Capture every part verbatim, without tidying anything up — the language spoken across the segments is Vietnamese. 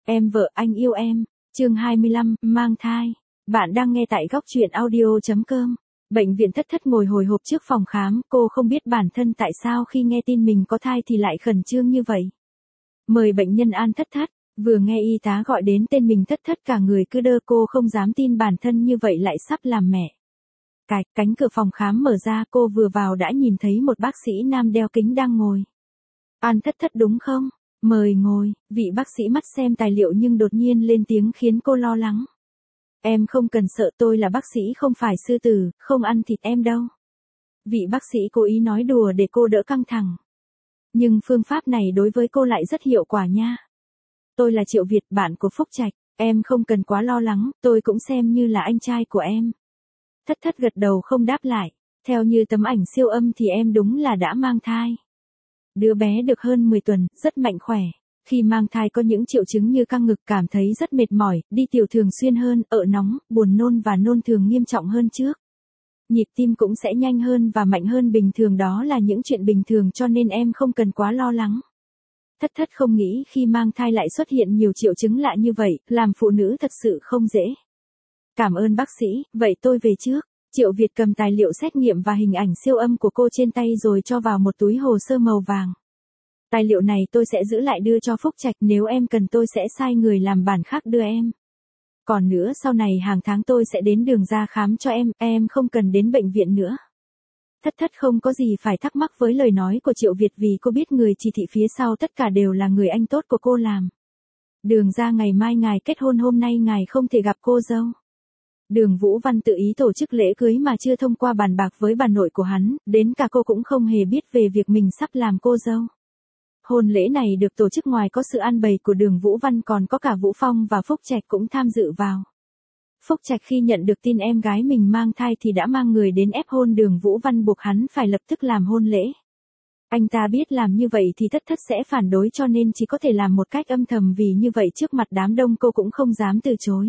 Em vợ anh yêu em, chương hai mươi lăm, mang thai. Bạn đang nghe tại góc truyện audio.com. Bệnh viện Thất Thất ngồi hồi hộp trước phòng khám, cô không biết bản thân tại sao khi nghe tin mình có thai thì lại khẩn trương như vậy. Mời bệnh nhân An Thất Thất, vừa nghe y tá gọi đến tên mình Thất Thất cả người cứ đơ, cô không dám tin bản thân như vậy lại sắp làm mẹ. Cạch, cánh cửa phòng khám mở ra, cô vừa vào đã nhìn thấy một bác sĩ nam đeo kính đang ngồi. An Thất Thất đúng không? Mời ngồi, vị bác sĩ mắt xem tài liệu nhưng đột nhiên lên tiếng khiến cô lo lắng. Em không cần sợ, tôi là bác sĩ không phải sư tử, không ăn thịt em đâu. Vị bác sĩ cố ý nói đùa để cô đỡ căng thẳng. Nhưng phương pháp này đối với cô lại rất hiệu quả nha. Tôi là Triệu Việt, bạn của Phúc Trạch, em không cần quá lo lắng, tôi cũng xem như là anh trai của em. Thất Thất gật đầu không đáp lại, theo như tấm ảnh siêu âm thì em đúng là đã mang thai. Đứa bé được hơn mười tuần, rất mạnh khỏe. Khi mang thai có những triệu chứng như căng ngực, cảm thấy rất mệt mỏi, đi tiểu thường xuyên hơn, ợ nóng, buồn nôn và nôn thường nghiêm trọng hơn trước. Nhịp tim cũng sẽ nhanh hơn và mạnh hơn bình thường, đó là những chuyện bình thường cho nên em không cần quá lo lắng. Thất Thất không nghĩ khi mang thai lại xuất hiện nhiều triệu chứng lạ như vậy, làm phụ nữ thật sự không dễ. Cảm ơn bác sĩ, vậy tôi về trước. Triệu Việt cầm tài liệu xét nghiệm và hình ảnh siêu âm của cô trên tay rồi cho vào một túi hồ sơ màu vàng. Tài liệu này tôi sẽ giữ lại đưa cho Phúc Trạch, nếu em cần tôi sẽ sai người làm bản khác đưa em. Còn nữa, sau này hàng tháng tôi sẽ đến Đường ra khám cho em, em không cần đến bệnh viện nữa. Thất Thất không có gì phải thắc mắc với lời nói của Triệu Việt vì cô biết người chỉ thị phía sau tất cả đều là người anh tốt của cô làm. Đường ra ngày mai ngài kết hôn, hôm nay ngài không thể gặp cô dâu. Đường Vũ Văn tự ý tổ chức lễ cưới mà chưa thông qua bàn bạc với bà nội của hắn, đến cả cô cũng không hề biết về việc mình sắp làm cô dâu. Hôn lễ này được tổ chức ngoài có sự an bày của Đường Vũ Văn còn có cả Vũ Phong và Phúc Trạch cũng tham dự vào. Phúc Trạch khi nhận được tin em gái mình mang thai thì đã mang người đến ép hôn Đường Vũ Văn, buộc hắn phải lập tức làm hôn lễ. Anh ta biết làm như vậy thì Thất Thất sẽ phản đối cho nên chỉ có thể làm một cách âm thầm, vì như vậy trước mặt đám đông cô cũng không dám từ chối.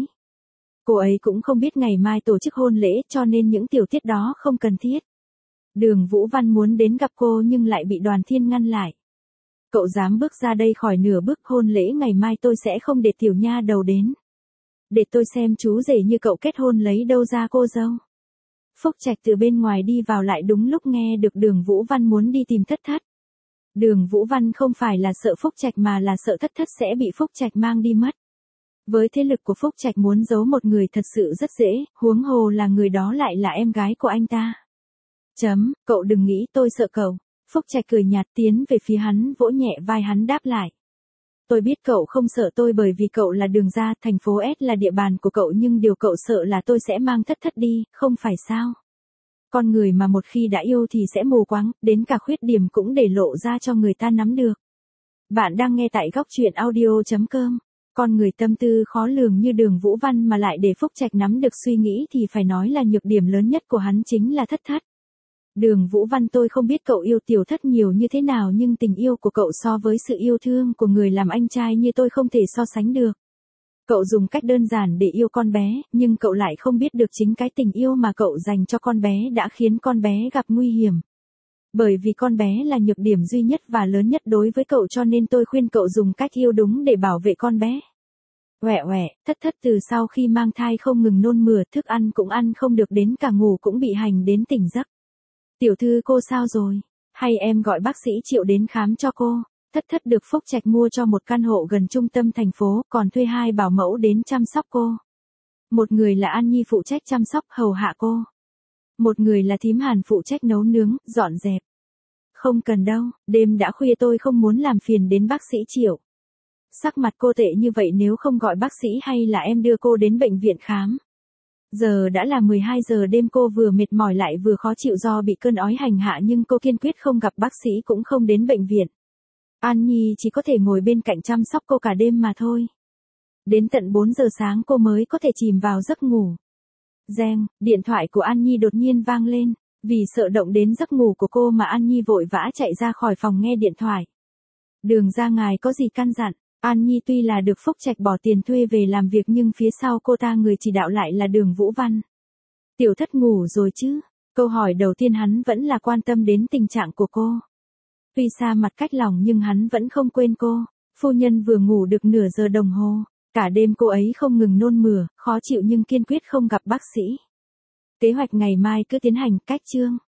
Cô ấy cũng không biết ngày mai tổ chức hôn lễ cho nên những tiểu tiết đó không cần thiết. Đường Vũ Văn muốn đến gặp cô nhưng lại bị Đoàn Thiên ngăn lại. Cậu dám bước ra đây khỏi nửa bước, hôn lễ ngày mai tôi sẽ không để tiểu nha đầu đến. Để tôi xem chú rể như cậu kết hôn lấy đâu ra cô dâu. Phúc Trạch từ bên ngoài đi vào lại đúng lúc nghe được Đường Vũ Văn muốn đi tìm Thất Thất. Đường Vũ Văn không phải là sợ Phúc Trạch mà là sợ Thất Thất sẽ bị Phúc Trạch mang đi mất. Với thế lực của Phúc Trạch muốn giấu một người thật sự rất dễ, huống hồ là người đó lại là em gái của anh ta. Chấm, cậu đừng nghĩ tôi sợ cậu. Phúc Trạch cười nhạt tiến về phía hắn, vỗ nhẹ vai hắn đáp lại. Tôi biết cậu không sợ tôi bởi vì cậu là Đường ra, thành phố S là địa bàn của cậu, nhưng điều cậu sợ là tôi sẽ mang Thất Thất đi, không phải sao? Con người mà một khi đã yêu thì sẽ mù quáng, đến cả khuyết điểm cũng để lộ ra cho người ta nắm được. Bạn đang nghe tại góc truyện audio.com. Con người tâm tư khó lường như Đường Vũ Văn mà lại để Phúc Trạch nắm được suy nghĩ thì phải nói là nhược điểm lớn nhất của hắn chính là Thất Thất. Đường Vũ Văn, tôi không biết cậu yêu tiểu Thất nhiều như thế nào nhưng tình yêu của cậu so với sự yêu thương của người làm anh trai như tôi không thể so sánh được. Cậu dùng cách đơn giản để yêu con bé, nhưng cậu lại không biết được chính cái tình yêu mà cậu dành cho con bé đã khiến con bé gặp nguy hiểm. Bởi vì con bé là nhược điểm duy nhất và lớn nhất đối với cậu cho nên tôi khuyên cậu dùng cách yêu đúng để bảo vệ con bé. Oẹ oẹ, Thất Thất từ sau khi mang thai không ngừng nôn mửa, thức ăn cũng ăn không được, đến cả ngủ cũng bị hành đến tỉnh giấc. Tiểu thư cô sao rồi? Hay em gọi bác sĩ Triệu đến khám cho cô? Thất Thất được Phúc Trạch mua cho một căn hộ gần trung tâm thành phố, còn thuê hai bảo mẫu đến chăm sóc cô. Một người là An Nhi phụ trách chăm sóc hầu hạ cô. Một người là thím Hàn phụ trách nấu nướng, dọn dẹp. Không cần đâu, đêm đã khuya tôi không muốn làm phiền đến bác sĩ Triệu. Sắc mặt cô tệ như vậy, nếu không gọi bác sĩ hay là em đưa cô đến bệnh viện khám. Giờ đã là mười hai giờ đêm, cô vừa mệt mỏi lại vừa khó chịu do bị cơn ói hành hạ nhưng cô kiên quyết không gặp bác sĩ cũng không đến bệnh viện. An Nhi chỉ có thể ngồi bên cạnh chăm sóc cô cả đêm mà thôi. Đến tận bốn giờ sáng cô mới có thể chìm vào giấc ngủ. Reng, điện thoại của An Nhi đột nhiên vang lên. Vì sợ động đến giấc ngủ của cô mà An Nhi vội vã chạy ra khỏi phòng nghe điện thoại. Đường ra ngài có gì căn dặn? An Nhi tuy là được Phúc Trạch bỏ tiền thuê về làm việc nhưng phía sau cô ta người chỉ đạo lại là Đường Vũ Văn. Tiểu Thất ngủ rồi chứ? Câu hỏi đầu tiên hắn vẫn là quan tâm đến tình trạng của cô. Tuy xa mặt cách lòng nhưng hắn vẫn không quên cô. Phu nhân vừa ngủ được nửa giờ đồng hồ, Cả đêm cô ấy không ngừng nôn mửa, khó chịu nhưng kiên quyết không gặp bác sĩ. Kế hoạch ngày mai cứ tiến hành, cách chương.